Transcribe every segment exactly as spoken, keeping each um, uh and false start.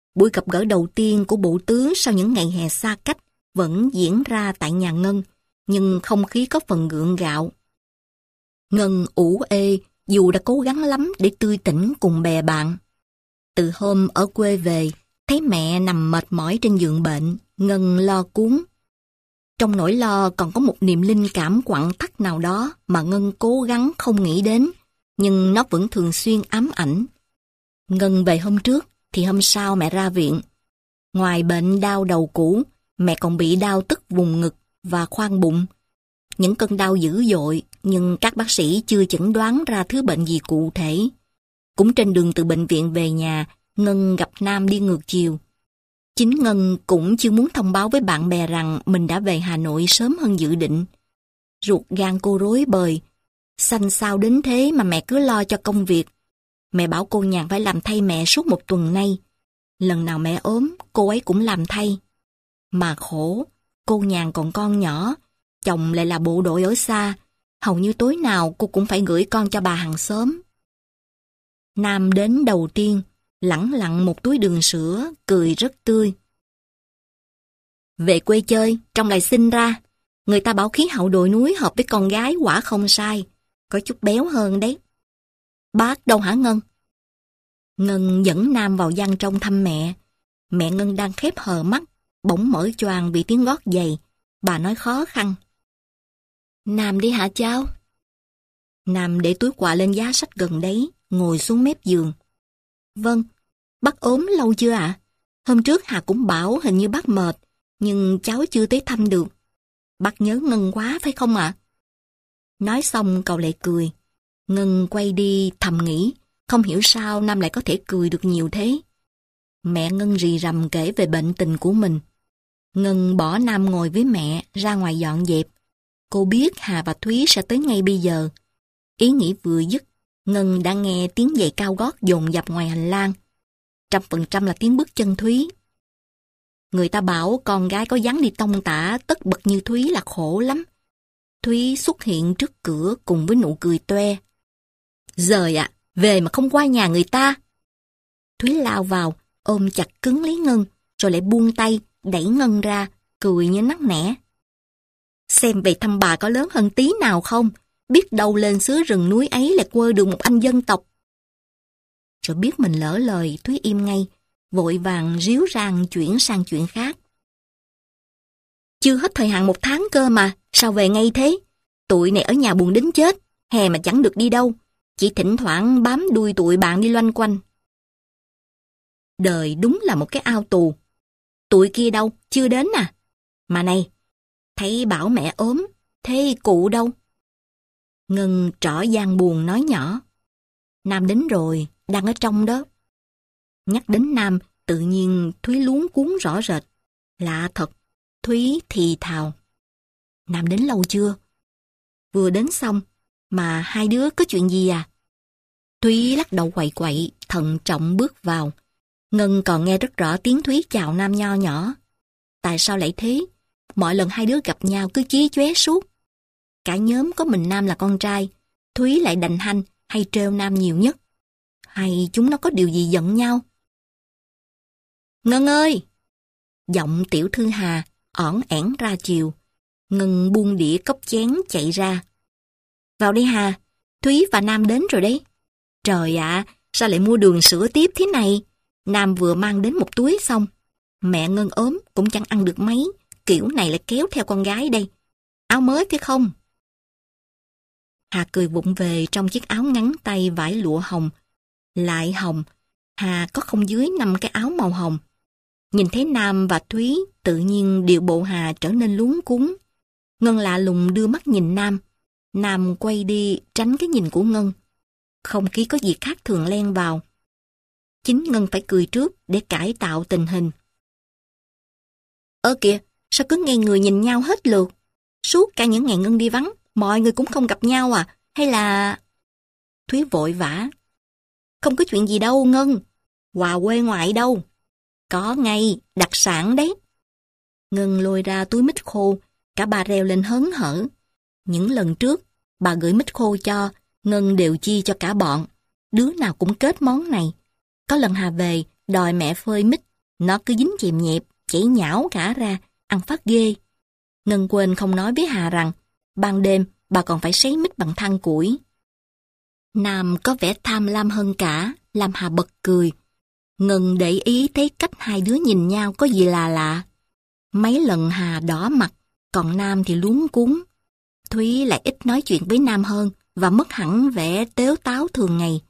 Buổi gặp gỡ đầu tiên của bộ tướng sau những ngày hè xa cách vẫn diễn ra tại nhà Ngân, nhưng không khí có phần gượng gạo. Ngân ủ ê dù đã cố gắng lắm để tươi tỉnh cùng bè bạn. Từ hôm ở quê về, thấy mẹ nằm mệt mỏi trên giường bệnh, Ngân lo cuống. Trong nỗi lo còn có một niềm linh cảm quặn thắt nào đó mà Ngân cố gắng không nghĩ đến, nhưng nó vẫn thường xuyên ám ảnh. Ngân về hôm trước, thì hôm sau mẹ ra viện. Ngoài bệnh đau đầu cũ, mẹ còn bị đau tức vùng ngực và khoang bụng. Những cơn đau dữ dội, nhưng các bác sĩ chưa chẩn đoán ra thứ bệnh gì cụ thể. Cũng trên đường từ bệnh viện về nhà, Ngân gặp Nam đi ngược chiều. Chính Ngân cũng chưa muốn thông báo với bạn bè rằng mình đã về Hà Nội sớm hơn dự định. Ruột gan cô rối bời. Xanh xao đến thế mà mẹ cứ lo cho công việc. Mẹ bảo cô Nhàn phải làm thay mẹ suốt một tuần nay. Lần nào mẹ ốm, cô ấy cũng làm thay. Mà khổ, cô Nhàn còn con nhỏ, chồng lại là bộ đội ở xa. Hầu như tối nào cô cũng phải gửi con cho bà hàng xóm. Nam đến đầu tiên, lẳng lặng một túi đường sữa, cười rất tươi. Về quê chơi, trong lại sinh ra. Người ta bảo khí hậu đồi núi hợp với con gái quả không sai. Có chút béo hơn đấy. Bác đâu hả Ngân? Ngân dẫn Nam vào gian trong thăm mẹ. Mẹ Ngân đang khép hờ mắt, bỗng mở choàng vì tiếng gót giày. Bà nói khó khăn. Nam đi hả cháu? Nam để túi quà lên giá sách gần đấy, ngồi xuống mép giường. Vâng, bác ốm lâu chưa ạ? À? Hôm trước Hà cũng bảo hình như bác mệt, nhưng cháu chưa tới thăm được. Bác nhớ Ngân quá phải không ạ? À? Nói xong cậu lại cười. Ngân quay đi thầm nghĩ, không hiểu sao Nam lại có thể cười được nhiều thế. Mẹ Ngân rì rầm kể về bệnh tình của mình. Ngân bỏ Nam ngồi với mẹ ra ngoài dọn dẹp. Cô biết Hà và Thúy sẽ tới ngay bây giờ. Ý nghĩ vừa dứt, Ngân đã nghe tiếng giày cao gót dồn dập ngoài hành lang. Trăm phần trăm là tiếng bước chân Thúy. Người ta bảo con gái có dáng đi tông tả tất bật như Thúy là khổ lắm. Thúy xuất hiện trước cửa cùng với nụ cười toe. Giời ạ, về mà không qua nhà người ta. Thúy lao vào, ôm chặt cứng lấy Ngân, rồi lại buông tay, đẩy Ngân ra, cười như nắc nẻ. Xem về thăm bà có lớn hơn tí nào không? Biết đâu lên xứ rừng núi ấy lại quơ được một anh dân tộc. Rồi biết mình lỡ lời, Thúy im ngay, vội vàng ríu rang chuyển sang chuyện khác. Chưa hết thời hạn một tháng cơ mà, sao về ngay thế? Tụi này ở nhà buồn đến chết, hè mà chẳng được đi đâu, chỉ thỉnh thoảng bám đuôi tụi bạn đi loanh quanh. Đời đúng là một cái ao tù. Tụi kia đâu, chưa đến à? Mà này, thấy bảo mẹ ốm, thế cụ đâu? Ngân trỏ gian buồn nói nhỏ. Nam đến rồi, đang ở trong đó. Nhắc đến Nam, tự nhiên Thúy luống cuống rõ rệt. Lạ thật, Thúy thì thào. Nam đến lâu chưa? Vừa đến xong, mà hai đứa có chuyện gì à? Thúy lắc đầu quậy quậy, thận trọng bước vào. Ngân còn nghe rất rõ tiếng Thúy chào Nam nho nhỏ. Tại sao lại thế? Mọi lần hai đứa gặp nhau cứ chí chóe suốt. Cả nhóm có mình Nam là con trai, Thúy lại đành hanh hay trêu Nam nhiều nhất. Hay chúng nó có điều gì giận nhau? Ngân ơi! Giọng tiểu thư Hà ỏn ẻn ra chiều. Ngân buông đĩa cốc chén chạy ra. Vào đây Hà, Thúy và Nam đến rồi đấy. Trời ạ, sao lại mua đường sữa tiếp thế này? Nam vừa mang đến một túi xong. Mẹ Ngân ốm cũng chẳng ăn được mấy, kiểu này lại kéo theo con gái đây. Áo mới phải không? Hà cười vụng về trong chiếc áo ngắn tay vải lụa hồng. Lại hồng, Hà có không dưới năm cái áo màu hồng. Nhìn thấy Nam và Thúy, tự nhiên điệu bộ Hà trở nên luống cuống. Ngân lạ lùng đưa mắt nhìn Nam. Nam quay đi tránh cái nhìn của Ngân. Không khí có gì khác thường len vào. Chính Ngân phải cười trước để cải tạo tình hình. Ơ kìa, sao cứ nghe người nhìn nhau hết lượt? Suốt cả những ngày Ngân đi vắng, mọi người cũng không gặp nhau à? Hay là... Thúy vội vã. Không có chuyện gì đâu Ngân. Quà quê ngoại đâu. Có ngay, đặc sản đấy. Ngân lôi ra túi mít khô, cả bà reo lên hớn hở. Những lần trước, bà gửi mít khô cho, Ngân đều chia cho cả bọn. Đứa nào cũng kết món này. Có lần Hà về, đòi mẹ phơi mít, Nó cứ dính chèm nhẹp, chảy nhão cả ra, ăn phát ghê. Ngân quên không nói với Hà rằng, ban đêm bà còn phải sấy mít bằng than củi. Nam có vẻ tham lam hơn cả, làm Hà bật cười. Ngân để ý thấy cách hai đứa nhìn nhau có gì là lạ. Mấy lần Hà đỏ mặt, còn Nam thì luống cuống. Thúy lại ít nói chuyện với Nam hơn và mất hẳn vẻ tếu táo thường ngày.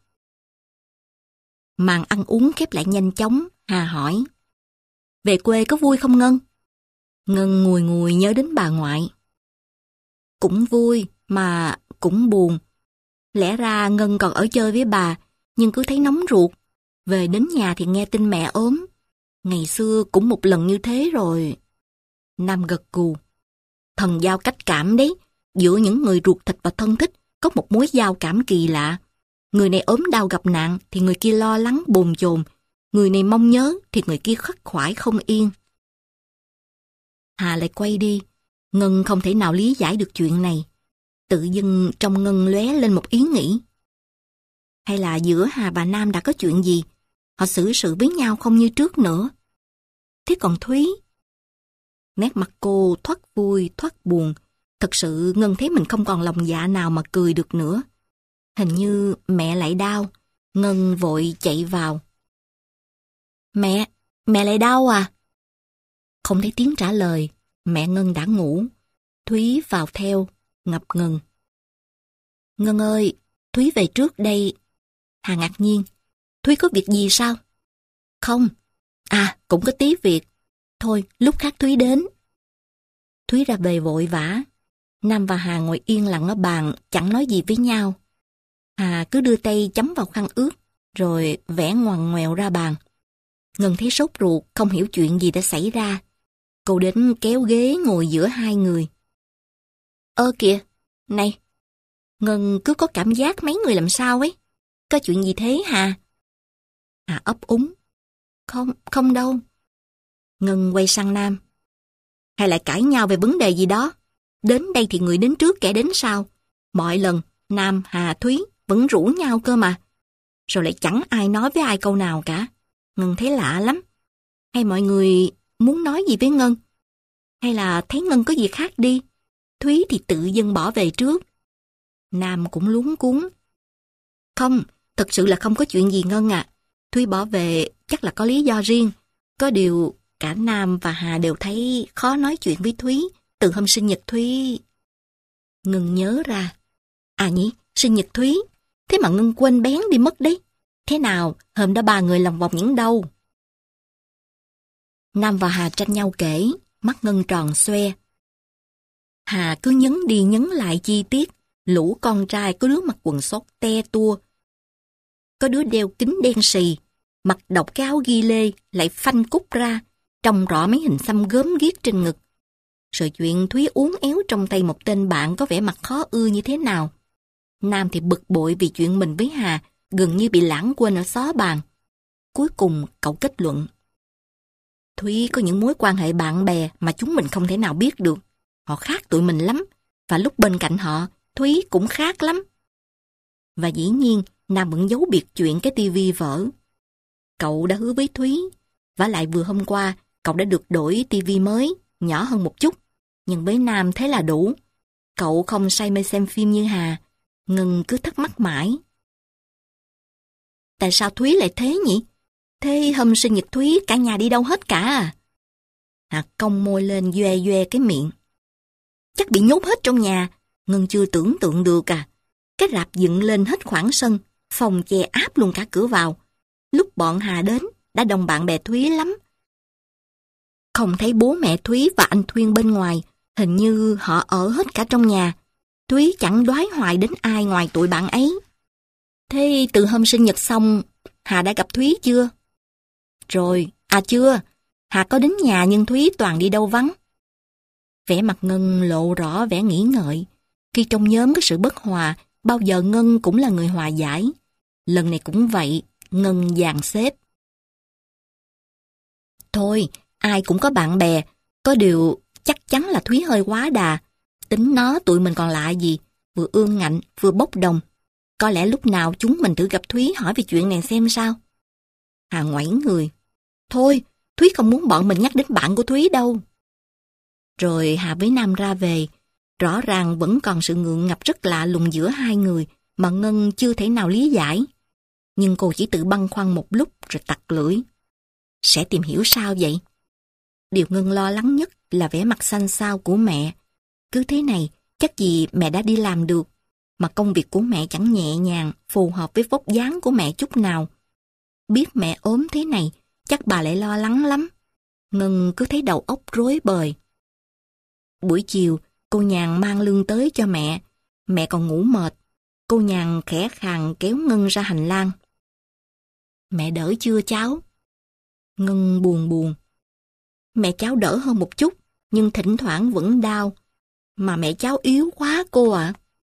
Màn ăn uống khép lại nhanh chóng, Hà hỏi. Về quê có vui không Ngân? Ngân ngùi ngùi nhớ đến bà ngoại. Cũng vui, mà cũng buồn. Lẽ ra Ngân còn ở chơi với bà, nhưng cứ thấy nóng ruột. Về đến nhà thì nghe tin mẹ ốm. Ngày xưa cũng một lần như thế rồi. Nam gật gù. Thần giao cách cảm đấy. Giữa những người ruột thịt và thân thích có một mối giao cảm kỳ lạ. Người này ốm đau gặp nạn thì người kia lo lắng bồn chồn. Người này mong nhớ thì người kia khắc khoải không yên. Hà lại quay đi. Ngân không thể nào lý giải được chuyện này. Tự dưng trong Ngân lóe lên một ý nghĩ. Hay là giữa Hà và Nam đã có chuyện gì? Họ xử sự với nhau không như trước nữa. Thế còn Thúy? Nét mặt cô thoát vui, thoát buồn. Thật sự Ngân thấy mình không còn lòng dạ nào mà cười được nữa. Hình như mẹ lại đau. Ngân vội chạy vào. Mẹ, mẹ lại đau à? Không thấy tiếng trả lời. Mẹ Ngân đã ngủ. Thúy vào theo, ngập ngừng. Ngân ơi, Thúy về trước đây. Hà ngạc nhiên. Thúy có việc gì sao? Không. À, cũng có tí việc. Thôi, lúc khác Thúy đến. Thúy ra về vội vã. Nam và Hà ngồi yên lặng ở bàn, chẳng nói gì với nhau. Hà cứ đưa tay chấm vào khăn ướt, rồi vẽ ngoằn ngoèo ra bàn. Ngân thấy sốt ruột, không hiểu chuyện gì đã xảy ra. Cô đến kéo ghế ngồi giữa hai người. Ơ kìa, này, Ngân cứ có cảm giác mấy người làm sao ấy. Có chuyện gì thế Hà? Hà ấp úng. Không, không đâu. Ngân quay sang Nam. Hay lại cãi nhau về vấn đề gì đó? Đến đây thì người đến trước kẻ đến sau. Mọi lần Nam, Hà, Thúy vẫn rủ nhau cơ mà. Rồi lại chẳng ai nói với ai câu nào cả. Ngân thấy lạ lắm. Hay mọi người muốn nói gì với Ngân? Hay là thấy Ngân có gì khác đi? Thúy thì tự dưng bỏ về trước. Nam cũng luống cuống. Không, thật sự là không có chuyện gì Ngân ạ. À. Thúy bỏ về chắc là có lý do riêng. Có điều cả Nam và Hà đều thấy khó nói chuyện với Thúy từ hôm sinh nhật Thúy. Ngân nhớ ra. À nhỉ, sinh nhật Thúy. Thế mà Ngân quên bén đi mất đấy. Thế nào, hôm đó ba người lòng vòng những đâu? Nam và Hà tranh nhau kể, mắt Ngân tròn xoe. Hà cứ nhấn đi nhấn lại chi tiết. Lũ con trai có đứa mặc quần sót te tua. Có đứa đeo kính đen xì, mặc độc cái áo ghi lê, lại phanh cúc ra, trông rõ mấy hình xăm gớm ghiếc trên ngực. Rồi chuyện Thúy uốn éo trong tay một tên bạn có vẻ mặt khó ưa như thế nào. Nam thì bực bội vì chuyện mình với Hà gần như bị lãng quên ở xó bàn. Cuối cùng cậu kết luận. Thúy có những mối quan hệ bạn bè mà chúng mình không thể nào biết được. Họ khác tụi mình lắm, và lúc bên cạnh họ, Thúy cũng khác lắm. Và dĩ nhiên, Nam vẫn giấu biệt chuyện cái tivi vỡ. Cậu đã hứa với Thúy, vả lại vừa hôm qua, cậu đã được đổi tivi mới, nhỏ hơn một chút. Nhưng với Nam thế là đủ. Cậu không say mê xem phim như Hà. Ngân cứ thắc mắc mãi. Tại sao Thúy lại thế nhỉ? Thế hôm sinh nhật Thúy cả nhà đi đâu hết cả à? Hà cong môi lên doe doe cái miệng. Chắc bị nhốt hết trong nhà. Ngân chưa tưởng tượng được à. Cái rạp dựng lên hết khoảng sân, phòng che áp luôn cả cửa vào. Lúc bọn Hà đến, đã đồng bạn bè Thúy lắm. Không thấy bố mẹ Thúy và anh Thuyên bên ngoài, hình như họ ở hết cả trong nhà. Thúy chẳng đoái hoài đến ai ngoài tụi bạn ấy. Thế từ hôm sinh nhật xong, Hà đã gặp Thúy chưa? Rồi, à chưa. Hà có đến nhà nhưng Thúy toàn đi đâu vắng. Vẻ mặt Ngân lộ rõ vẻ nghĩ ngợi. Khi trong nhóm có sự bất hòa, bao giờ Ngân cũng là người hòa giải. Lần này cũng vậy, Ngân dàn xếp. Thôi, ai cũng có bạn bè, có điều chắc chắn là Thúy hơi quá đà. Tính nó tụi mình còn lạ gì, vừa ương ngạnh, vừa bốc đồng. Có lẽ lúc nào chúng mình thử gặp Thúy hỏi về chuyện này xem sao. Hà ngoảy người. Thôi, Thúy không muốn bọn mình nhắc đến bạn của Thúy đâu. Rồi Hà với Nam ra về. Rõ ràng vẫn còn sự ngượng ngập rất lạ lùng giữa hai người mà Ngân chưa thể nào lý giải. Nhưng cô chỉ tự băn khoăn một lúc rồi tặc lưỡi. Sẽ tìm hiểu sao vậy? Điều Ngân lo lắng nhất là vẻ mặt xanh xao của mẹ. Cứ thế này, chắc gì mẹ đã đi làm được. Mà công việc của mẹ chẳng nhẹ nhàng, phù hợp với vóc dáng của mẹ chút nào. Biết mẹ ốm thế này, chắc bà lại lo lắng lắm. Ngân cứ thấy đầu óc rối bời. Buổi chiều, cô Nhàn mang lương tới cho mẹ. Mẹ còn ngủ mệt. Cô Nhàn khẽ khàng kéo Ngân ra hành lang. Mẹ đỡ chưa cháu? Ngân buồn buồn. Mẹ cháu đỡ hơn một chút, nhưng thỉnh thoảng vẫn đau. Mà mẹ cháu yếu quá cô ạ.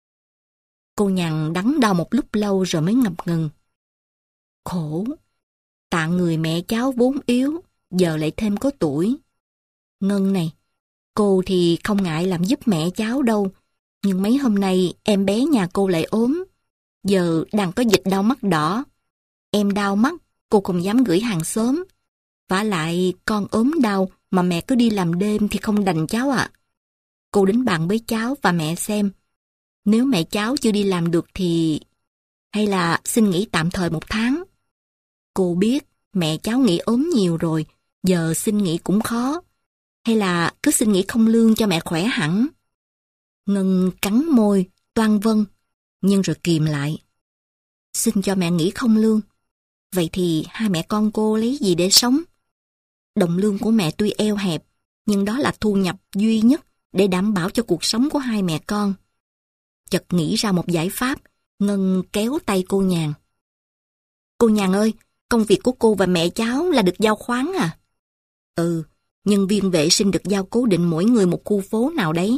Cô Nhàn đắn đo một lúc lâu rồi mới ngập ngừng. Khổ, tạ người mẹ cháu vốn yếu, giờ lại thêm có tuổi. Ngân này, cô thì không ngại làm giúp mẹ cháu đâu, nhưng mấy hôm nay em bé nhà cô lại ốm. Giờ đang có dịch đau mắt đỏ. Em đau mắt, cô không dám gửi hàng xóm. Vả lại con ốm đau mà mẹ cứ đi làm đêm thì không đành cháu ạ. Cô đến bàn với cháu và mẹ xem. Nếu mẹ cháu chưa đi làm được thì... Hay là xin nghỉ tạm thời một tháng. Cô biết mẹ cháu nghỉ ốm nhiều rồi, giờ xin nghỉ cũng khó. Hay là cứ xin nghỉ không lương cho mẹ khỏe hẳn. Ngân cắn môi, toan vâng, nhưng rồi kìm lại. Xin cho mẹ nghỉ không lương. Vậy thì hai mẹ con cô lấy gì để sống? Đồng lương của mẹ tuy eo hẹp, nhưng đó là thu nhập duy nhất để đảm bảo cho cuộc sống của hai mẹ con. Chợt nghĩ ra một giải pháp, Ngân kéo tay cô Nhàn. Cô Nhàn ơi, công việc của cô và mẹ cháu là được giao khoán à? Ừ, nhân viên vệ sinh được giao cố định mỗi người một khu phố nào đấy.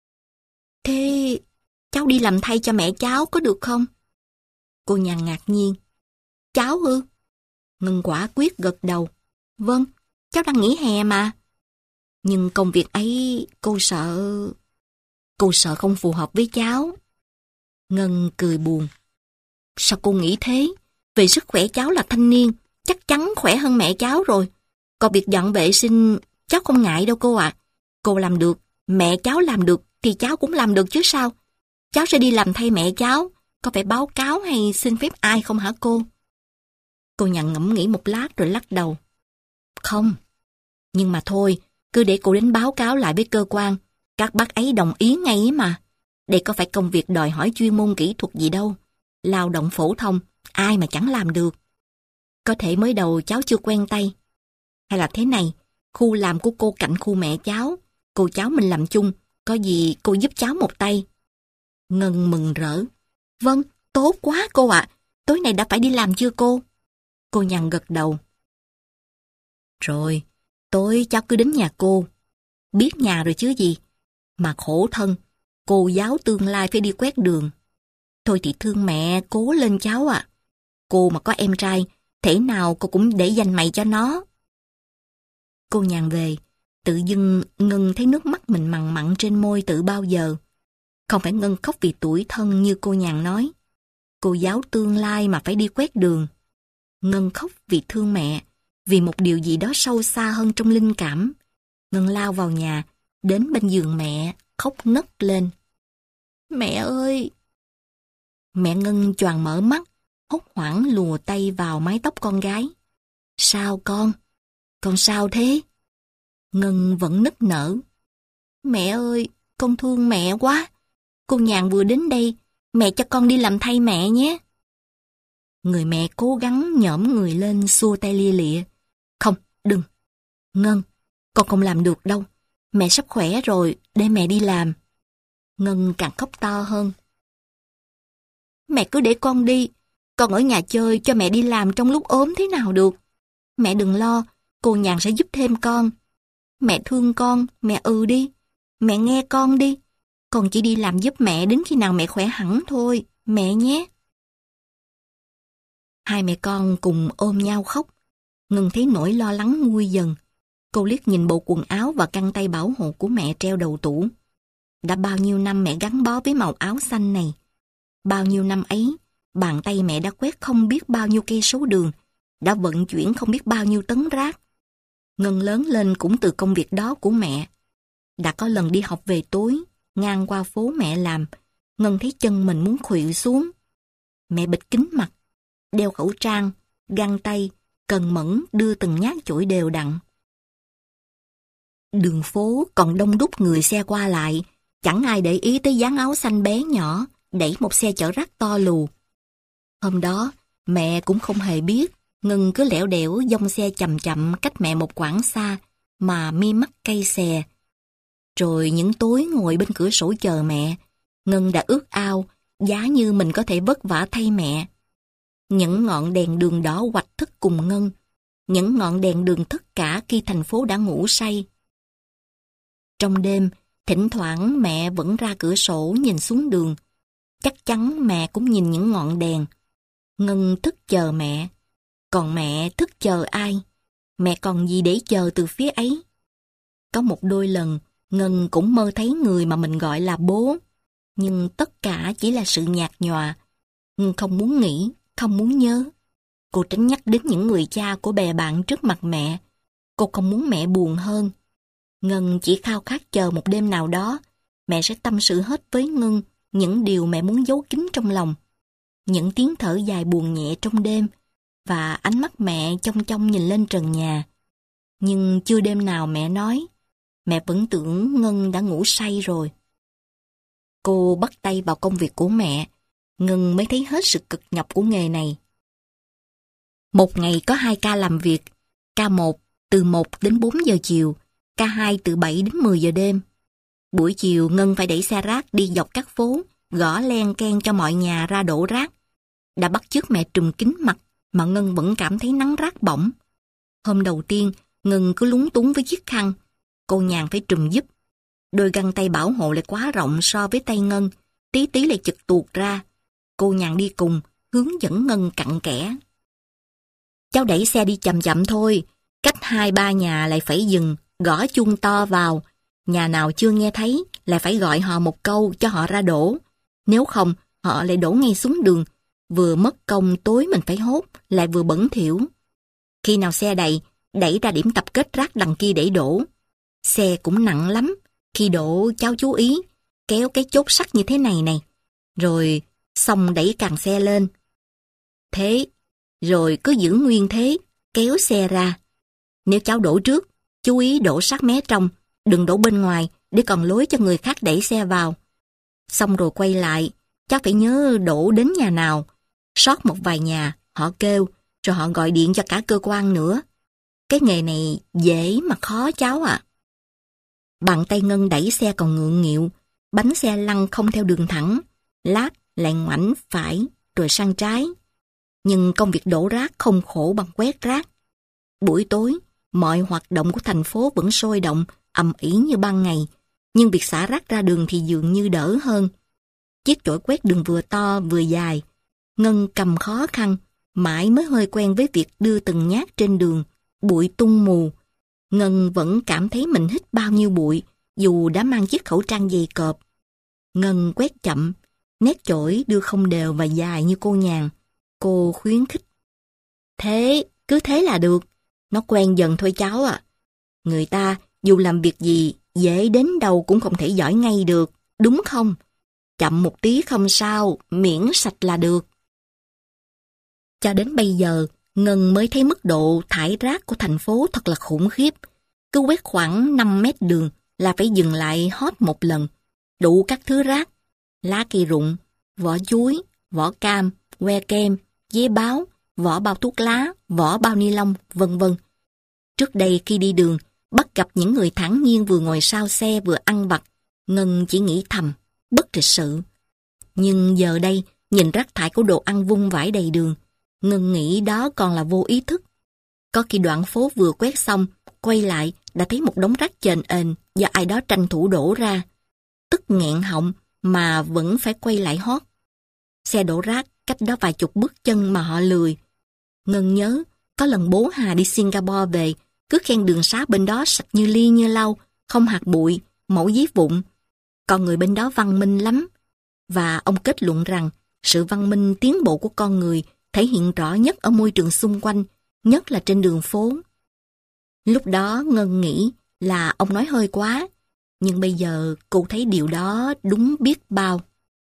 Thế cháu đi làm thay cho mẹ cháu có được không? Cô Nhàn ngạc nhiên. Cháu ư? Ngân quả quyết gật đầu. Vâng, cháu đang nghỉ hè mà. Nhưng công việc ấy cô sợ... Cô sợ không phù hợp với cháu. Ngân cười buồn. Sao cô nghĩ thế? Về sức khỏe cháu là thanh niên, chắc chắn khỏe hơn mẹ cháu rồi. Còn việc dọn vệ sinh, cháu không ngại đâu cô ạ. Cô làm được, mẹ cháu làm được, thì cháu cũng làm được chứ sao. Cháu sẽ đi làm thay mẹ cháu. Có phải báo cáo hay xin phép ai không hả cô? Cô Nhàn ngẫm nghĩ một lát rồi lắc đầu. Không. Nhưng mà thôi, cứ để cô đến báo cáo lại với cơ quan. Các bác ấy đồng ý ngay ấy mà. Đây có phải công việc đòi hỏi chuyên môn kỹ thuật gì đâu. Lao động phổ thông, ai mà chẳng làm được. Có thể mới đầu cháu chưa quen tay. Hay là thế này, khu làm của cô cạnh khu mẹ cháu. Cô cháu mình làm chung, có gì cô giúp cháu một tay. Ngân mừng rỡ. Vâng, tốt quá cô ạ. Tối nay đã phải đi làm chưa cô? Cô Nhàn gật đầu. Rồi, tối cháu cứ đến nhà cô. Biết nhà rồi chứ gì. Mà khổ thân, cô giáo tương lai phải đi quét đường. Thôi thì thương mẹ, cố lên cháu ạ. Cô mà có em trai, thể nào cô cũng để dành mày cho nó. Cô Nhàn về, tự dưng Ngân thấy nước mắt mình mặn mặn trên môi tự bao giờ. Không phải Ngân khóc vì tủi thân như cô Nhàn nói. Cô giáo tương lai mà phải đi quét đường. Ngân khóc vì thương mẹ, vì một điều gì đó sâu xa hơn trong linh cảm. Ngân lao vào nhà, đến bên giường mẹ, khóc nấc lên. Mẹ ơi! Mẹ Ngân choàng mở mắt, hốt hoảng lùa tay vào mái tóc con gái. Sao con? Con sao thế? Ngân vẫn nức nở. Mẹ ơi, con thương mẹ quá. Cô Nhàn vừa đến đây, mẹ cho con đi làm thay mẹ nhé. Người mẹ cố gắng nhõm người lên xua tay lia lịa. Không, đừng. Ngân, con không làm được đâu. Mẹ sắp khỏe rồi, để mẹ đi làm. Ngân càng khóc to hơn. Mẹ cứ để con đi. Con ở nhà chơi cho mẹ đi làm trong lúc ốm thế nào được. Mẹ đừng lo, cô Nhàn sẽ giúp thêm con. Mẹ thương con, mẹ ừ đi. Mẹ nghe con đi. Con chỉ đi làm giúp mẹ đến khi nào mẹ khỏe hẳn thôi, mẹ nhé. Hai mẹ con cùng ôm nhau khóc. Ngân thấy nỗi lo lắng nguôi dần. Cô liếc nhìn bộ quần áo và găng tay bảo hộ của mẹ treo đầu tủ. Đã bao nhiêu năm mẹ gắn bó với màu áo xanh này. Bao nhiêu năm ấy, bàn tay mẹ đã quét không biết bao nhiêu cây số đường, đã vận chuyển không biết bao nhiêu tấn rác. Ngân lớn lên cũng từ công việc đó của mẹ. Đã có lần đi học về tối, ngang qua phố mẹ làm, Ngân thấy chân mình muốn khuỵu xuống. Mẹ bịt kính mặt, đeo khẩu trang, găng tay, cần mẫn đưa từng nhát chổi đều đặn. Đường phố còn đông đúc người xe qua lại, chẳng ai để ý tới dáng áo xanh bé nhỏ, đẩy một xe chở rác to lù. Hôm đó, mẹ cũng không hề biết, Ngân cứ lẻo đẻo dông xe chậm chậm cách mẹ một quãng xa, mà mi mắt cay xè. Rồi những tối ngồi bên cửa sổ chờ mẹ, Ngân đã ước ao, giá như mình có thể vất vả thay mẹ. Những ngọn đèn đường đỏ hoạch thức cùng Ngân, những ngọn đèn đường tất cả khi thành phố đã ngủ say. Trong đêm, thỉnh thoảng mẹ vẫn ra cửa sổ nhìn xuống đường. Chắc chắn mẹ cũng nhìn những ngọn đèn. Ngân thức chờ mẹ. Còn mẹ thức chờ ai? Mẹ còn gì để chờ từ phía ấy? Có một đôi lần, Ngân cũng mơ thấy người mà mình gọi là bố. Nhưng tất cả chỉ là sự nhạt nhòa. Ngân không muốn nghĩ, không muốn nhớ. Cô tránh nhắc đến những người cha của bè bạn trước mặt mẹ. Cô không muốn mẹ buồn hơn. Ngân chỉ khao khát chờ một đêm nào đó, mẹ sẽ tâm sự hết với Ngân những điều mẹ muốn giấu kín trong lòng. Những tiếng thở dài buồn nhẹ trong đêm, và ánh mắt mẹ chông chông nhìn lên trần nhà. Nhưng chưa đêm nào mẹ nói, mẹ vẫn tưởng Ngân đã ngủ say rồi. Cô bắt tay vào công việc của mẹ, Ngân mới thấy hết sự cực nhọc của nghề này. Một ngày có hai ca làm việc, ca một từ một đến bốn giờ chiều, ca hai từ bảy đến mười giờ đêm. Buổi chiều Ngân phải đẩy xe rác đi dọc các phố, gõ len keng cho mọi nhà ra đổ rác. Đã bắt chước mẹ trùm kín mặt, mà Ngân vẫn cảm thấy nắng rát bỏng. Hôm đầu tiên, Ngân cứ lúng túng với chiếc khăn. Cô Nhàn phải trùm giúp. Đôi găng tay bảo hộ lại quá rộng so với tay Ngân, tí tí lại chực tuột ra. Cô Nhàn đi cùng, hướng dẫn Ngân cặn kẽ. Cháu đẩy xe đi chậm chậm thôi, cách hai ba nhà lại phải dừng, gõ chuông to vào. Nhà nào chưa nghe thấy lại phải gọi họ một câu cho họ ra đổ. Nếu không, họ lại đổ ngay xuống đường. Vừa mất công tối mình phải hốt, lại vừa bẩn thỉu. Khi nào xe đầy, đẩy ra điểm tập kết rác đằng kia để đổ. Xe cũng nặng lắm. Khi đổ cháu chú ý, kéo cái chốt sắt như thế này này. Rồi xong đẩy càng xe lên. Thế, rồi cứ giữ nguyên thế, kéo xe ra. Nếu cháu đổ trước, chú ý đổ sát mé trong, đừng đổ bên ngoài để còn lối cho người khác đẩy xe vào. Xong rồi quay lại, cháu phải nhớ đổ đến nhà nào. Sót một vài nhà, họ kêu, rồi họ gọi điện cho cả cơ quan nữa. Cái nghề này dễ mà khó cháu ạ. Bàn tay Ngân đẩy xe còn ngượng nghịu, bánh xe lăn không theo đường thẳng, lát lại ngoảnh phải, rồi sang trái. Nhưng công việc đổ rác không khổ bằng quét rác. Buổi tối, mọi hoạt động của thành phố vẫn sôi động, ầm ĩ như ban ngày, nhưng việc xả rác ra đường thì dường như đỡ hơn. Chiếc chổi quét đường vừa to vừa dài, Ngân cầm khó khăn, mãi mới hơi quen với việc đưa từng nhát trên đường, bụi tung mù. Ngân vẫn cảm thấy mình hít bao nhiêu bụi, dù đã mang chiếc khẩu trang dày cộp. Ngân quét chậm, nét chổi đưa không đều và dài như cô Nhàn. Cô khuyến khích. Thế, cứ thế là được. Nó quen dần thôi cháu ạ. Người ta, dù làm việc gì, dễ đến đâu cũng không thể giỏi ngay được, đúng không? Chậm một tí không sao, miễn sạch là được. Cho đến bây giờ, Ngân mới thấy mức độ thải rác của thành phố thật là khủng khiếp. Cứ quét khoảng năm mét đường là phải dừng lại hót một lần. Đủ các thứ rác, lá cây rụng, vỏ chuối, vỏ cam, que kem, giấy báo, vỏ bao thuốc lá, vỏ bao ni lông, vân vân. Trước đây khi đi đường, bắt gặp những người thản nhiên vừa ngồi sau xe vừa ăn vặt, Ngân chỉ nghĩ thầm, bất lịch sự. Nhưng giờ đây, nhìn rác thải của đồ ăn vung vãi đầy đường, Ngân nghĩ đó còn là vô ý thức. Có khi đoạn phố vừa quét xong, quay lại đã thấy một đống rác chền ền do ai đó tranh thủ đổ ra. Tức nghẹn họng mà vẫn phải quay lại hót. Xe đổ rác cách đó vài chục bước chân mà họ lười. Ngân nhớ, có lần bố Hà đi Singapore về, cứ khen đường xá bên đó sạch như ly như lau, không hạt bụi, mẫu giấy vụn. Con người bên đó văn minh lắm. Và ông kết luận rằng, sự văn minh tiến bộ của con người thể hiện rõ nhất ở môi trường xung quanh, nhất là trên đường phố. Lúc đó Ngân nghĩ là ông nói hơi quá, nhưng bây giờ cô thấy điều đó đúng biết bao.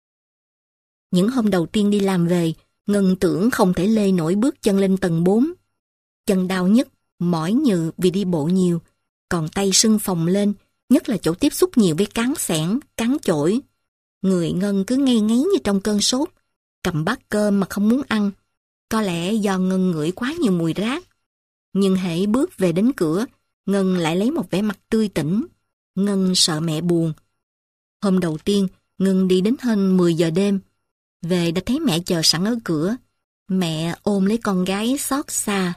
Những hôm đầu tiên đi làm về, Ngân tưởng không thể lê nổi bước chân lên tầng bốn. Chân đau nhức, mỏi nhừ vì đi bộ nhiều, còn tay sưng phồng lên, nhất là chỗ tiếp xúc nhiều với cán xẻng, cán chổi. Người Ngân cứ ngây ngáy như trong cơn sốt, cầm bát cơm mà không muốn ăn. Có lẽ do Ngân ngửi quá nhiều mùi rác. Nhưng hễ bước về đến cửa, Ngân lại lấy một vẻ mặt tươi tỉnh. Ngân sợ mẹ buồn. Hôm đầu tiên, Ngân đi đến hơn mười giờ đêm. Về đã thấy mẹ chờ sẵn ở cửa. Mẹ ôm lấy con gái xót xa.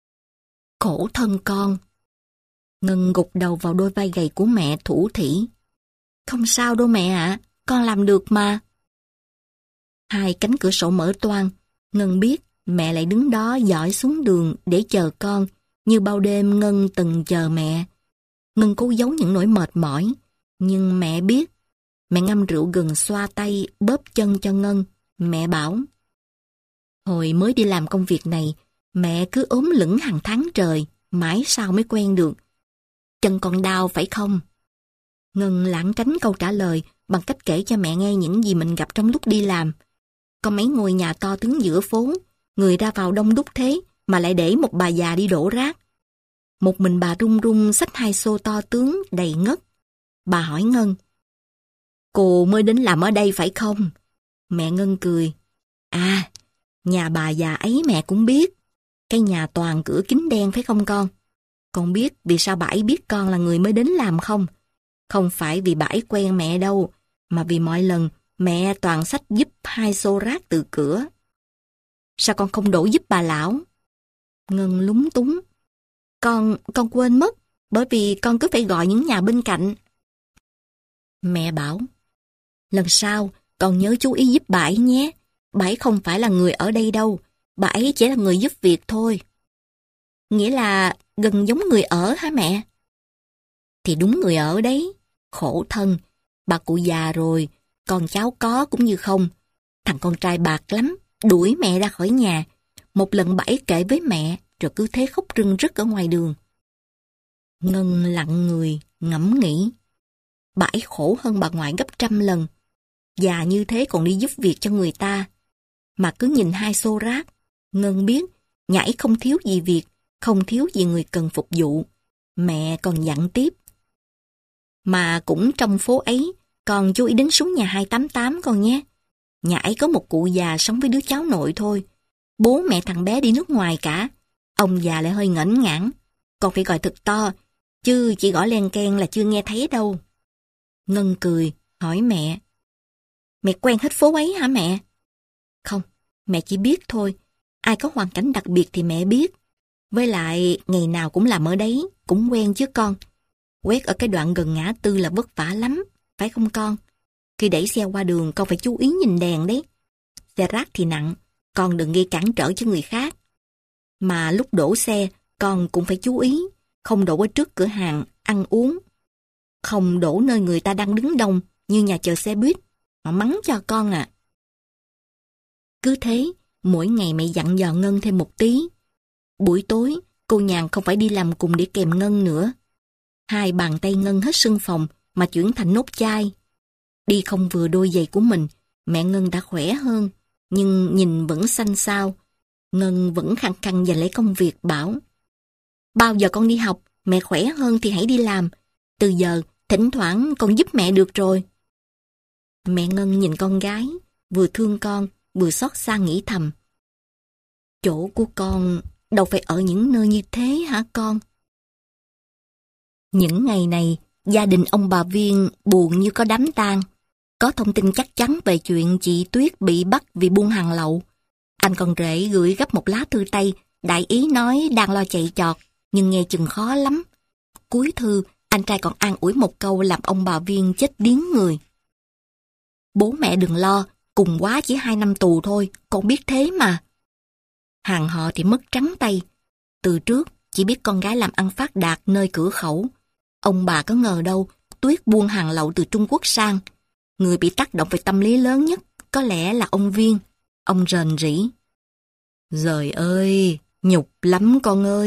Khổ thân con. Ngân gục đầu vào đôi vai gầy của mẹ thủ thỉ. Không sao đâu mẹ ạ, con làm được mà. Hai cánh cửa sổ mở toang. Ngân biết mẹ lại đứng đó dõi xuống đường để chờ con, như bao đêm Ngân từng chờ mẹ. Ngân cố giấu những nỗi mệt mỏi, nhưng mẹ biết. Mẹ ngâm rượu gừng xoa tay, bóp chân cho Ngân. Mẹ bảo, hồi mới đi làm công việc này, mẹ cứ ốm lững hàng tháng trời, mãi sao mới quen được. Chân con đau phải không? Ngân lảng tránh câu trả lời bằng cách kể cho mẹ nghe những gì mình gặp trong lúc đi làm. Có mấy ngôi nhà to tướng giữa phố, người ra vào đông đúc thế mà lại để một bà già đi đổ rác. Một mình bà run run xách hai xô to tướng đầy ngất. Bà hỏi Ngân, cô mới đến làm ở đây phải không? Mẹ Ngân cười. À, nhà bà già ấy mẹ cũng biết. Cái nhà toàn cửa kính đen phải không con? Con biết vì sao bà ấy biết con là người mới đến làm không? Không phải vì bà ấy quen mẹ đâu, mà vì mọi lần mẹ toàn xách giúp hai xô rác từ cửa. Sao con không đổ giúp bà lão? Ngân lúng túng. Con, con quên mất, bởi vì con cứ phải gọi những nhà bên cạnh. Mẹ bảo, lần sau con nhớ chú ý giúp bà ấy nhé. Bà ấy không phải là người ở đây đâu, bà ấy chỉ là người giúp việc thôi. Nghĩa là gần giống người ở hả mẹ? Thì đúng người ở đấy. Khổ thân, bà cụ già rồi, con cháu có cũng như không. Thằng con trai bạc lắm, đuổi mẹ ra khỏi nhà. Một lần bà ấy kể với mẹ, rồi cứ thế khóc rưng rức ở ngoài đường. Ngân lặng người, ngẫm nghĩ. Bà ấy khổ hơn bà ngoại gấp trăm lần. Già như thế còn đi giúp việc cho người ta. Mà cứ nhìn hai xô rác. Ngân biết, nhà ấy không thiếu gì việc, không thiếu gì người cần phục vụ. Mẹ còn dặn tiếp. Mà cũng trong phố ấy, con chú ý đến số nhà hai tám tám con nhé. Nhà ấy có một cụ già sống với đứa cháu nội thôi. Bố mẹ thằng bé đi nước ngoài cả. Ông già lại hơi ngẩn ngãn. Con phải gọi thật to, chứ chỉ gõ len keng là chưa nghe thấy đâu. Ngân cười, hỏi mẹ. Mẹ quen hết phố ấy hả mẹ? Không, mẹ chỉ biết thôi. Ai có hoàn cảnh đặc biệt thì mẹ biết. Với lại, ngày nào cũng làm ở đấy, cũng quen chứ con. Quét ở cái đoạn gần ngã tư là vất vả lắm, phải không con? Khi đẩy xe qua đường, con phải chú ý nhìn đèn đấy. Xe rác thì nặng, con đừng gây cản trở cho người khác. Mà lúc đổ xe, con cũng phải chú ý, không đổ ở trước cửa hàng, ăn uống. Không đổ nơi người ta đang đứng đông, như nhà chờ xe buýt. Họ mắng cho con à. Cứ thế, mỗi ngày mẹ dặn dò Ngân thêm một tí. Buổi tối, cô Nhàn không phải đi làm cùng để kèm Ngân nữa. Hai bàn tay Ngân hết sưng phồng mà chuyển thành nốt chai. Đi không vừa đôi giày của mình, mẹ Ngân đã khỏe hơn, nhưng nhìn vẫn xanh xao. Ngân vẫn khăng khăng giành lấy công việc, bảo: bao giờ con đi học, mẹ khỏe hơn thì hãy đi làm. Từ giờ, thỉnh thoảng con giúp mẹ được rồi. Mẹ Ngân nhìn con gái, vừa thương con, vừa xót xa nghĩ thầm. Chỗ của con đâu phải ở những nơi như thế hả con? Những ngày này, gia đình ông bà Viên buồn như có đám tang. Có thông tin chắc chắn về chuyện chị Tuyết bị bắt vì buôn hàng lậu. Anh con rể gửi gấp một lá thư tay, đại ý nói đang lo chạy chọt, nhưng nghe chừng khó lắm. Cuối thư, anh trai còn an ủi một câu làm ông bà Viên chết điếng người. Bố mẹ đừng lo, cùng quá chỉ hai năm tù thôi, con biết thế mà. Hàng họ thì mất trắng tay. Từ trước, chỉ biết con gái làm ăn phát đạt nơi cửa khẩu. Ông bà có ngờ đâu, Tuyết buôn hàng lậu từ Trung Quốc sang. Người bị tác động về tâm lý lớn nhất có lẽ là ông Viên. Ông rền rĩ. Giời ơi, nhục lắm con ơi,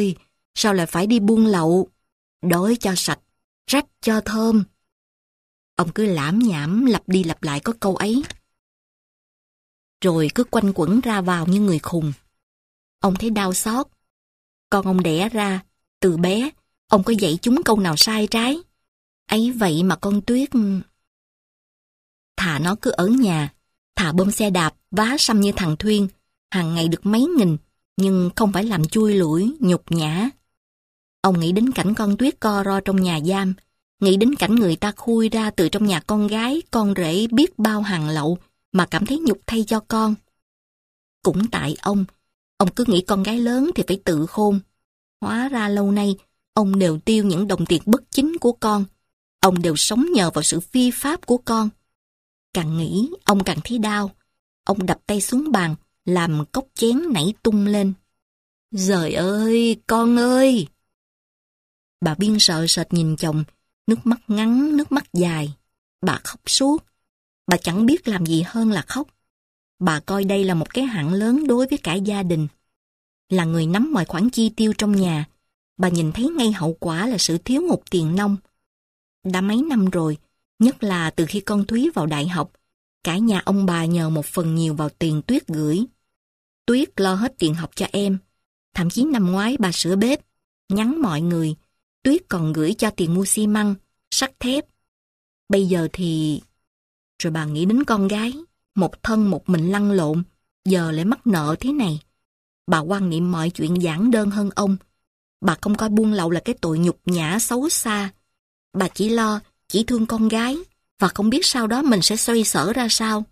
sao lại phải đi buôn lậu? Đói cho sạch, rách cho thơm. Ông cứ lảm nhảm lặp đi lặp lại có câu ấy. Rồi cứ quanh quẩn ra vào như người khùng. Ông thấy đau xót. Con ông đẻ ra, từ bé, ông có dạy chúng câu nào sai trái. Ấy vậy mà con Tuyết... Thà nó cứ ở nhà, thà bơm xe đạp, vá xăm như thằng Thuyên, hàng ngày được mấy nghìn, nhưng không phải làm chui lủi, nhục nhã. Ông nghĩ đến cảnh con Tuyết co ro trong nhà giam, nghĩ đến cảnh người ta khui ra từ trong nhà con gái, con rể biết bao hàng lậu, mà cảm thấy nhục thay cho con. Cũng tại ông, ông cứ nghĩ con gái lớn thì phải tự khôn. Hóa ra lâu nay, ông đều tiêu những đồng tiền bất chính của con. Ông đều sống nhờ vào sự phi pháp của con. Càng nghĩ, ông càng thấy đau. Ông đập tay xuống bàn, làm cốc chén nảy tung lên. Giời ơi, con ơi! Bà Biên sợ sệt nhìn chồng, nước mắt ngắn, nước mắt dài. Bà khóc suốt. Bà chẳng biết làm gì hơn là khóc. Bà coi đây là một cái hạng lớn đối với cả gia đình. Là người nắm mọi khoản chi tiêu trong nhà, bà nhìn thấy ngay hậu quả là sự thiếu hụt tiền nong. Đã mấy năm rồi, nhất là từ khi con Thúy vào đại học, cả nhà ông bà nhờ một phần nhiều vào tiền Tuyết gửi. Tuyết lo hết tiền học cho em. Thậm chí năm ngoái bà sửa bếp, nhắn mọi người, Tuyết còn gửi cho tiền mua xi măng, sắt thép. Bây giờ thì... Rồi bà nghĩ đến con gái, một thân một mình lăn lộn, giờ lại mắc nợ thế này. Bà quan niệm mọi chuyện giản đơn hơn ông. Bà không coi buôn lậu là cái tội nhục nhã xấu xa. Bà chỉ lo, chỉ thương con gái, và không biết sau đó mình sẽ xoay sở ra sao.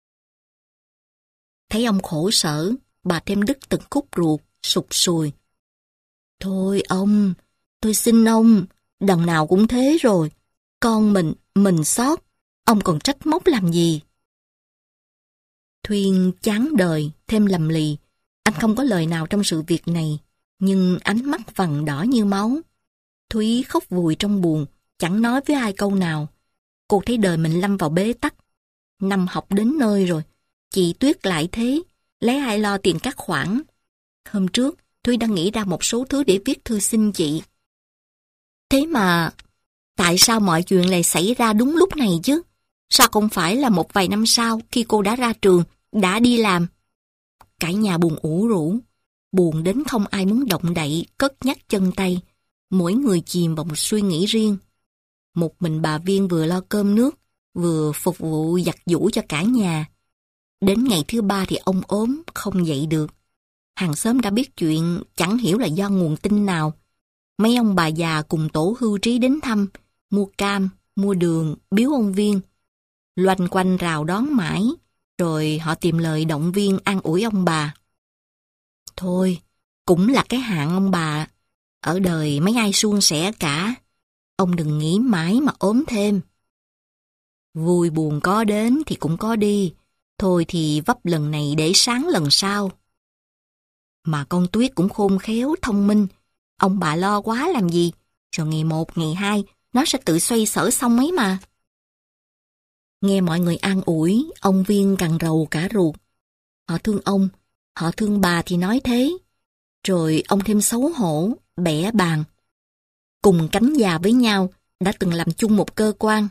Thấy ông khổ sở, bà thêm đứt từng khúc ruột, sụt sùi. Thôi ông, tôi xin ông, đằng nào cũng thế rồi. Con mình, mình sót, ông còn trách móc làm gì? Thuyên chán đời, thêm lầm lì. Anh không có lời nào trong sự việc này, nhưng ánh mắt vằn đỏ như máu. Thúy khóc vùi trong buồn, chẳng nói với ai câu nào. Cô thấy đời mình lâm vào bế tắc. Năm học đến nơi rồi, chị Tuyết lại thế, lấy ai lo tiền các khoản. Hôm trước, Thúy đã nghĩ ra một số thứ để viết thư xin chị. Thế mà, tại sao mọi chuyện lại xảy ra đúng lúc này chứ? Sao không phải là một vài năm sau khi cô đã ra trường, đã đi làm? Cả nhà buồn ủ rũ, buồn đến không ai muốn động đậy, cất nhắc chân tay. Mỗi người chìm vào một suy nghĩ riêng. Một mình bà Viên vừa lo cơm nước, vừa phục vụ giặt giũ cho cả nhà. Đến ngày thứ ba thì ông ốm, không dậy được. Hàng xóm đã biết chuyện, chẳng hiểu là do nguồn tin nào. Mấy ông bà già cùng tổ hưu trí đến thăm, mua cam, mua đường, biếu ông Viên. Loanh quanh rào đón mãi, rồi họ tìm lời động viên an ủi ông bà. Thôi, cũng là cái hạng ông bà. Ở đời mấy ai suôn sẻ cả. Ông đừng nghĩ mãi mà ốm thêm. Vui buồn có đến thì cũng có đi. Thôi thì vấp lần này để sáng lần sau. Mà con Tuyết cũng khôn khéo, thông minh. Ông bà lo quá làm gì. Rồi ngày một, ngày hai, nó sẽ tự xoay sở xong ấy mà. Nghe mọi người an ủi, ông Viên càng rầu cả ruột. Họ thương ông, họ thương bà thì nói thế. Rồi ông thêm xấu hổ, bẻ bàng. Cùng cánh già với nhau, đã từng làm chung một cơ quan.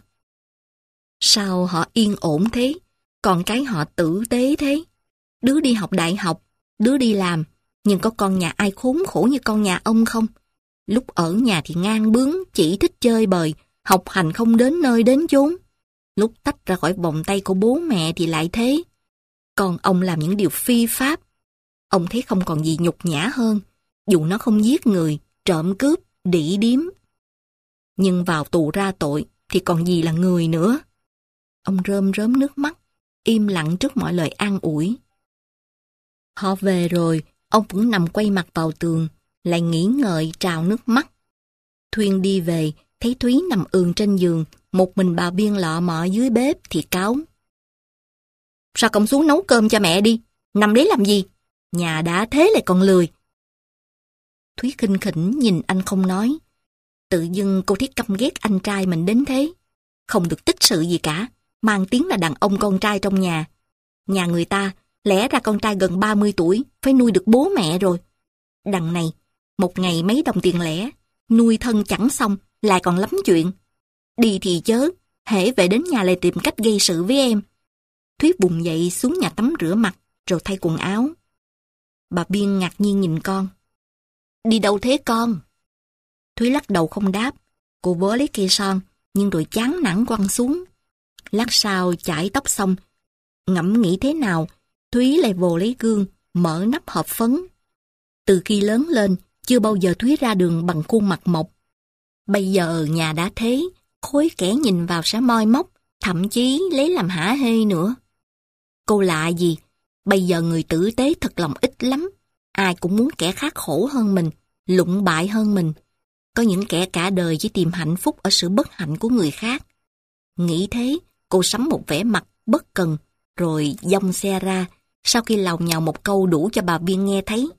Sao họ yên ổn thế, còn cái họ tử tế thế? Đứa đi học đại học, đứa đi làm, nhưng có con nhà ai khốn khổ như con nhà ông không? Lúc ở nhà thì ngang bướng, chỉ thích chơi bời, học hành không đến nơi đến chốn. Lúc tách ra khỏi vòng tay của bố mẹ thì lại thế. Còn ông làm những điều phi pháp. Ông thấy không còn gì nhục nhã hơn, dù nó không giết người, trộm cướp, đỉ điếm. Nhưng vào tù ra tội thì còn gì là người nữa. Ông rơm rớm nước mắt, im lặng trước mọi lời an ủi. Họ về rồi, ông vẫn nằm quay mặt vào tường, lại nghĩ ngợi trào nước mắt. Thuyên đi về, thấy Thúy nằm ườn trên giường, một mình bà Biên lọ mọ dưới bếp thì cáu. Sao không xuống nấu cơm cho mẹ đi, nằm đấy làm gì? Nhà đã thế lại còn lười. Thúy khinh khỉnh nhìn anh không nói. Tự dưng cô thấy căm ghét anh trai mình đến thế. Không được tích sự gì cả, mang tiếng là đàn ông con trai trong nhà. Nhà người ta, lẽ ra con trai gần ba mươi tuổi, phải nuôi được bố mẹ rồi. Đằng này, Một ngày mấy đồng tiền lẻ, nuôi thân chẳng xong, lại còn lắm chuyện. Đi thì chớ, hễ về đến nhà lại tìm cách gây sự với em. Thúy bùng dậy xuống nhà tắm rửa mặt, rồi thay quần áo. Bà Biên ngạc nhiên nhìn con. Đi đâu thế con? Thúy lắc đầu không đáp. Cô vớ lấy cây son, nhưng rồi chán nản quăng xuống. Lát sau chải tóc xong, ngẫm nghĩ thế nào, Thúy lại vồ lấy gương, mở nắp hộp phấn. Từ khi lớn lên, chưa bao giờ Thúy ra đường bằng khuôn mặt mộc. Bây giờ nhà đã thế, khối kẻ nhìn vào sẽ moi móc, thậm chí lấy làm hả hê nữa. Cô lạ gì, bây giờ người tử tế thật lòng ít lắm. Ai cũng muốn kẻ khác khổ hơn mình, lụng bại hơn mình. Có những kẻ cả đời chỉ tìm hạnh phúc ở sự bất hạnh của người khác. Nghĩ thế, cô sắm một vẻ mặt bất cần, rồi dông xe ra, sau khi lầu nhào một câu đủ cho bà Biên nghe thấy.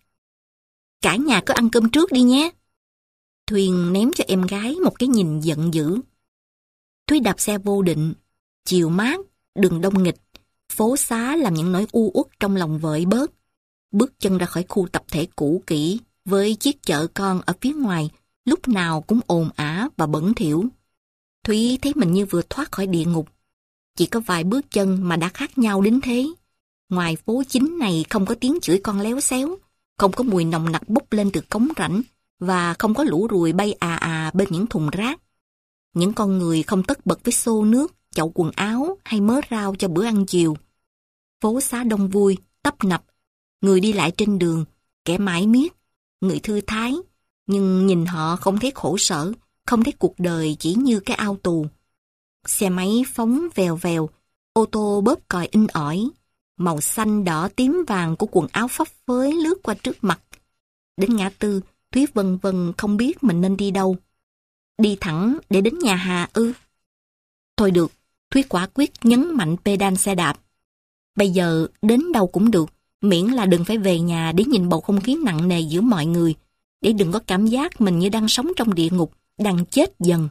Cả nhà cứ ăn cơm trước đi nhé. Thuyền ném cho em gái một cái nhìn giận dữ. Thúy đạp xe vô định, chiều mát, đường đông nghịch, phố xá làm những nỗi u uất trong lòng vợi bớt. Bước chân ra khỏi khu tập thể cũ kỹ với chiếc chợ con ở phía ngoài, lúc nào cũng ồn ào và bẩn thỉu. Thúy thấy mình như vừa thoát khỏi địa ngục. Chỉ có vài bước chân mà đã khác nhau đến thế. Ngoài phố chính này không có tiếng chửi con léo xéo, không có mùi nồng nặc bốc lên từ cống rãnh, và không có lũ ruồi bay à à bên những thùng rác. Những con người không tất bật với xô nước, chậu quần áo hay mớ rau cho bữa ăn chiều. Phố xá đông vui, tấp nập, người đi lại trên đường, kẻ mải miết, người thư thái, nhưng nhìn họ không thấy khổ sở, không thấy cuộc đời chỉ như cái ao tù. Xe máy phóng vèo vèo, ô tô bóp còi inh ỏi, màu xanh đỏ tím vàng của quần áo phấp phới lướt qua trước mặt. Đến ngã tư, Thúy vân vân không biết mình nên đi đâu. Đi thẳng để đến nhà Hà ư? Thôi được, Thúy quả quyết nhấn mạnh pedal xe đạp. Bây giờ đến đâu cũng được, miễn là đừng phải về nhà để nhìn bầu không khí nặng nề giữa mọi người, để đừng có cảm giác mình như đang sống trong địa ngục, đang chết dần.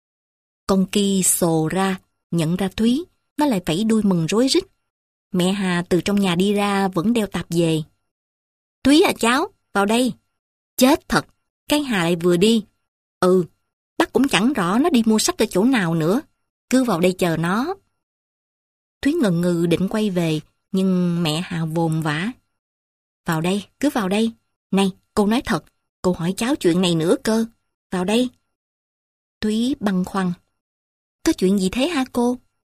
Con Ki sồ ra, nhận ra Thúy, nó lại vẫy đuôi mừng rối rít. Mẹ Hà từ trong nhà đi ra vẫn đeo tạp về. Thúy à cháu, vào đây. Chết thật, cái Hà lại vừa đi. Ừ, bác cũng chẳng rõ nó đi mua sách ở chỗ nào nữa. Cứ vào đây chờ nó. Thúy ngần ngừ định quay về, nhưng mẹ Hà vồn vã. Vào đây, cứ vào đây. Này, cô nói thật, cô hỏi cháu chuyện này nữa cơ. Vào đây. Thúy băn khoăn. Có chuyện gì thế hả cô?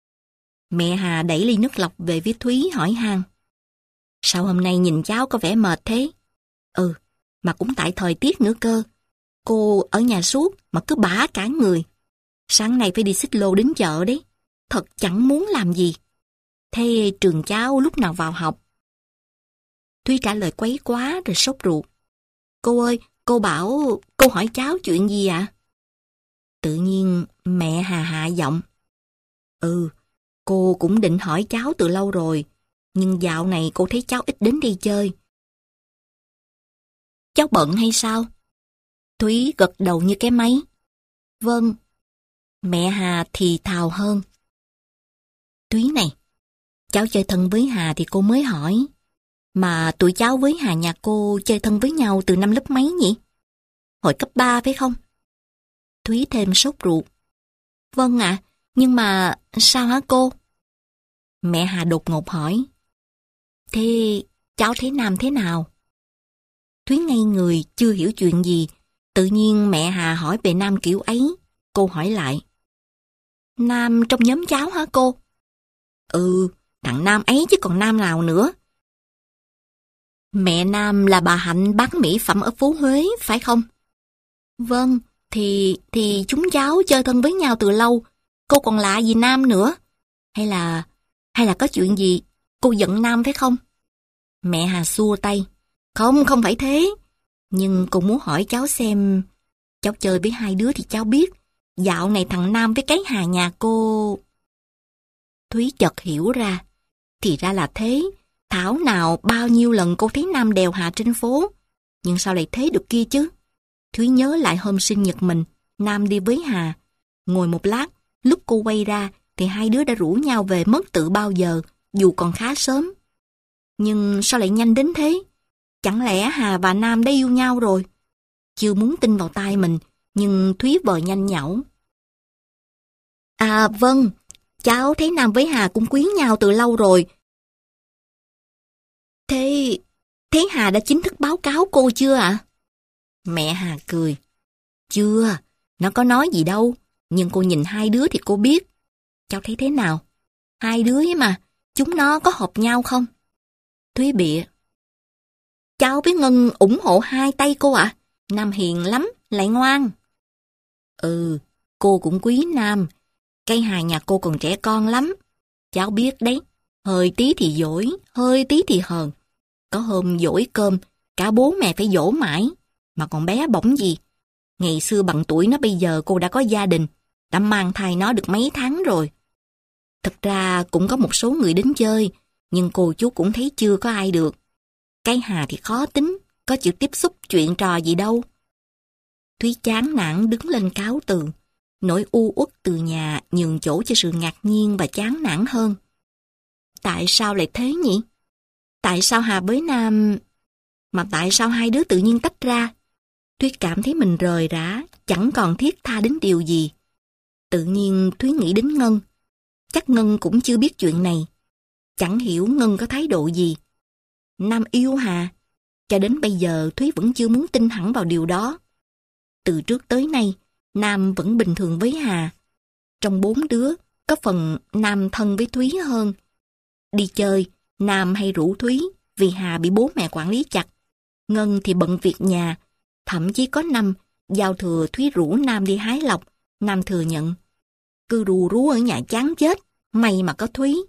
Mẹ Hà đẩy ly nước lọc về phía Thúy hỏi han. Sao hôm nay nhìn cháu có vẻ mệt thế? Ừ, mà cũng tại thời tiết nữa cơ. Cô ở nhà suốt mà cứ bã cả người. Sáng nay phải đi xích lô đến chợ đấy. Thật chẳng muốn làm gì. Thế trường cháu lúc nào vào học? Thúy trả lời quấy quá rồi sốt ruột. Cô ơi, cô bảo cô hỏi cháu chuyện gì ạ? À? Tự nhiên mẹ Hà hạ giọng. Ừ, cô cũng định hỏi cháu từ lâu rồi, nhưng dạo này cô thấy cháu ít đến đi chơi. Cháu bận hay sao? Thúy gật đầu như cái máy. Vâng. Mẹ Hà thì thào hơn. Thúy này, cháu chơi thân với Hà thì cô mới hỏi. Mà tụi cháu với Hà nhà cô chơi thân với nhau từ năm lớp mấy nhỉ? Hồi cấp ba phải không? Thúy thêm sốt ruột. Vâng ạ, à, nhưng mà sao hả cô? Mẹ Hà đột ngột hỏi. Thế cháu thấy Nam thế nào? Thúy ngây người chưa hiểu chuyện gì. Tự nhiên mẹ Hà hỏi về Nam kiểu ấy. Cô hỏi lại. Nam trong nhóm cháu hả cô? Ừ, thằng Nam ấy chứ còn Nam nào nữa. Mẹ Nam là bà Hạnh bán mỹ phẩm ở phố Huế, phải không? Vâng, thì thì chúng cháu chơi thân với nhau từ lâu. Cô còn lạ gì Nam nữa? Hay là hay là có chuyện gì? Cô giận Nam phải không? Mẹ Hà xua tay. Không, không phải thế. Nhưng cô muốn hỏi cháu xem. Cháu chơi với hai đứa thì cháu biết. Dạo này thằng Nam với cái Hà nhà cô... Thúy chợt hiểu ra. Thì ra là thế. Thảo nào bao nhiêu lần cô thấy Nam đèo Hà trên phố. Nhưng sao lại thế được kia chứ? Thúy nhớ lại hôm sinh nhật mình, Nam đi với Hà. Ngồi một lát, lúc cô quay ra thì hai đứa đã rủ nhau về mất tự bao giờ, dù còn khá sớm. Nhưng sao lại nhanh đến thế? Chẳng lẽ Hà và Nam đã yêu nhau rồi? chưa muốn tin vào tai mình, nhưng Thúy vờ nhanh nhảu. À vâng, cháu thấy Nam với Hà cũng quý nhau từ lâu rồi. Thế, thế Hà đã chính thức báo cáo cô chưa ạ? Mẹ Hà cười. Chưa, nó có nói gì đâu, nhưng cô nhìn hai đứa thì cô biết. Cháu thấy thế nào? Hai đứa ấy mà, chúng nó có hợp nhau không? Thúy bịa. Cháu với Ngân ủng hộ hai tay cô ạ. Nam hiền lắm, lại ngoan. Ừ, cô cũng quý Nam. Cây Hà nhà cô còn trẻ con lắm. Cháu biết đấy, hơi tí thì dỗi, hơi tí thì hờn. Có hôm dỗi cơm, cả bố mẹ phải dỗ mãi. Mà còn bé bỏng gì. Ngày xưa bằng tuổi nó, bây giờ cô đã có gia đình, đã mang thai nó được mấy tháng rồi. Thật ra cũng có một số người đến chơi, nhưng cô chú cũng thấy chưa có ai được. Cái Hà thì khó tính, có chịu tiếp xúc chuyện trò gì đâu. Thúy chán nản đứng lên cáo từ. Nỗi u uất từ nhà nhường chỗ cho sự ngạc nhiên và chán nản hơn. Tại sao lại thế nhỉ? Tại sao Hà với Nam... Mà tại sao hai đứa tự nhiên tách ra? Thúy cảm thấy mình rời rã, chẳng còn thiết tha đến điều gì. Tự nhiên Thúy nghĩ đến Ngân. Chắc Ngân cũng chưa biết chuyện này. Chẳng hiểu Ngân có thái độ gì. Nam yêu Hà. Cho đến bây giờ Thúy vẫn chưa muốn tin hẳn vào điều đó. Từ trước tới nay, Nam vẫn bình thường với Hà. Trong bốn đứa, có phần Nam thân với Thúy hơn. Đi chơi, Nam hay rủ Thúy vì Hà bị bố mẹ quản lý chặt. Ngân thì bận việc nhà. Thậm chí có năm, giao thừa Thúy rủ Nam đi hái lộc. Nam thừa nhận. Cứ rù rú ở nhà chán chết, may mà có Thúy.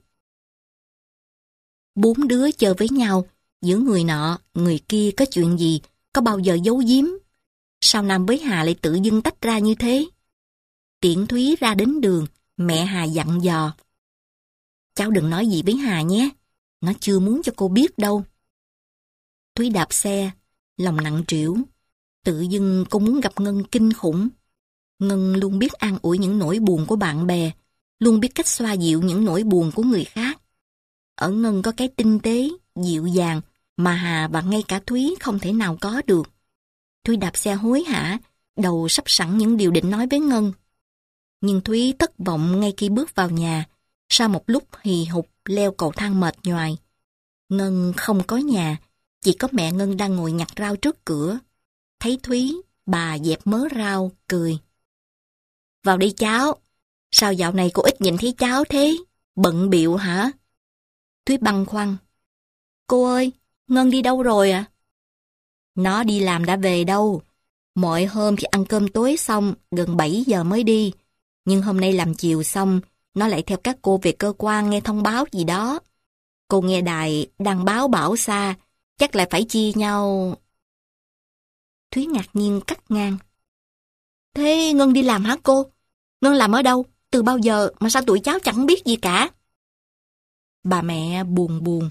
Bốn đứa chơi với nhau, giữa người nọ, người kia có chuyện gì, có bao giờ giấu giếm. Sao Nam với Hà lại tự dưng tách ra như thế? Tiễn Thúy ra đến đường, mẹ Hà dặn dò. Cháu đừng nói gì với Hà nhé, nó chưa muốn cho cô biết đâu. Thúy đạp xe, lòng nặng trĩu. Tự dưng cô muốn gặp Ngân kinh khủng. Ngân luôn biết an ủi những nỗi buồn của bạn bè, luôn biết cách xoa dịu những nỗi buồn của người khác. Ở Ngân có cái tinh tế, dịu dàng mà Hà và ngay cả Thúy không thể nào có được. Thúy đạp xe hối hả, đầu sắp sẵn những điều định nói với Ngân. Nhưng Thúy thất vọng ngay khi bước vào nhà, sau một lúc hì hục leo cầu thang mệt nhoài. Ngân không có nhà, chỉ có mẹ Ngân đang ngồi nhặt rau trước cửa. Thấy Thúy, bà dẹp mớ rau, cười. Vào đi cháu, sao dạo này cô ít nhìn thấy cháu thế? Bận bịu hả? Thúy băn khoăn. Cô ơi, Ngân đi đâu rồi ạ? À? Nó đi làm đã về đâu. Mọi hôm thì ăn cơm tối xong, gần bảy giờ mới đi. Nhưng hôm nay làm chiều xong, nó lại theo các cô về cơ quan nghe thông báo gì đó. Cô nghe đài đang báo bão xa, chắc lại phải chia nhau. Thúy ngạc nhiên cắt ngang. Thế Ngân đi làm hả cô? Ngân làm ở đâu? Từ bao giờ mà sao tụi cháu chẳng biết gì cả? Bà mẹ buồn buồn.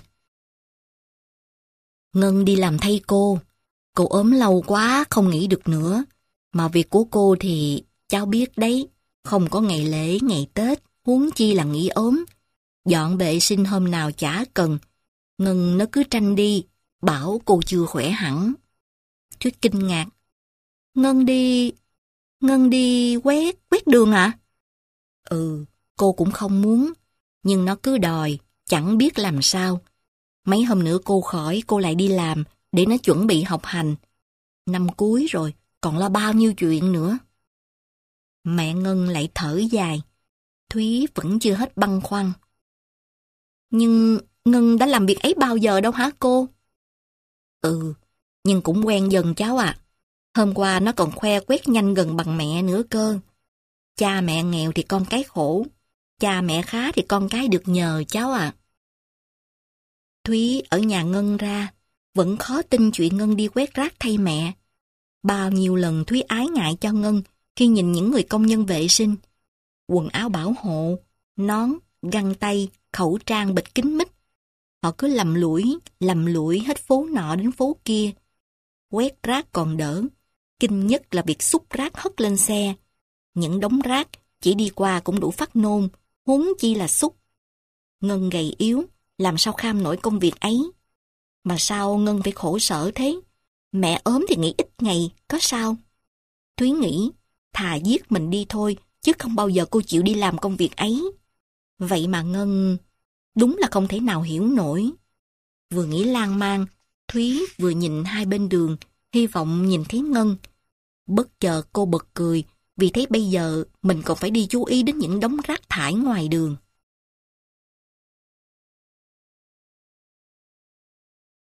Ngân đi làm thay cô. Cô ốm lâu quá không nghỉ được nữa. Mà việc của cô thì cháu biết đấy. Không có ngày lễ, ngày Tết, huống chi là nghỉ ốm. Dọn vệ sinh hôm nào chả cần. Ngân nó cứ tranh đi, bảo cô chưa khỏe hẳn. Thúy kinh ngạc. Ngân đi... Ngân đi quét, quét đường ạ? À? Ừ, cô cũng không muốn. Nhưng nó cứ đòi, chẳng biết làm sao. Mấy hôm nữa cô khỏi, cô lại đi làm, để nó chuẩn bị học hành. Năm cuối rồi, còn lo bao nhiêu chuyện nữa. Mẹ Ngân lại thở dài. Thúy vẫn chưa hết băn khoăn. Nhưng Ngân đã làm việc ấy bao giờ đâu hả cô? Ừ, nhưng cũng quen dần cháu ạ. À. Hôm qua nó còn khoe quét nhanh gần bằng mẹ nữa cơ. Cha mẹ nghèo thì con cái khổ. Cha mẹ khá thì con cái được nhờ cháu ạ. À. Thúy ở nhà Ngân ra, vẫn khó tin chuyện Ngân đi quét rác thay mẹ. Bao nhiêu lần Thúy ái ngại cho Ngân khi nhìn những người công nhân vệ sinh. Quần áo bảo hộ, nón, găng tay, khẩu trang bịt kín mít. Họ cứ lầm lũi, lầm lũi hết phố nọ đến phố kia. Quét rác còn đỡ, kinh nhất là việc xúc rác hất lên xe. Những đống rác chỉ đi qua cũng đủ phát nôn, huống chi là xúc. Ngân gầy yếu, làm sao kham nổi công việc ấy. Mà sao Ngân phải khổ sở thế? Mẹ ốm thì nghỉ ít ngày, có sao? Thúy nghĩ, thà giết mình đi thôi, chứ không bao giờ cô chịu đi làm công việc ấy. Vậy mà Ngân, đúng là không thể nào hiểu nổi. Vừa nghĩ lan man, Thúy vừa nhìn hai bên đường, hy vọng nhìn thấy Ngân. Bất chợt cô bật cười, vì thấy bây giờ mình còn phải đi chú ý đến những đống rác thải ngoài đường.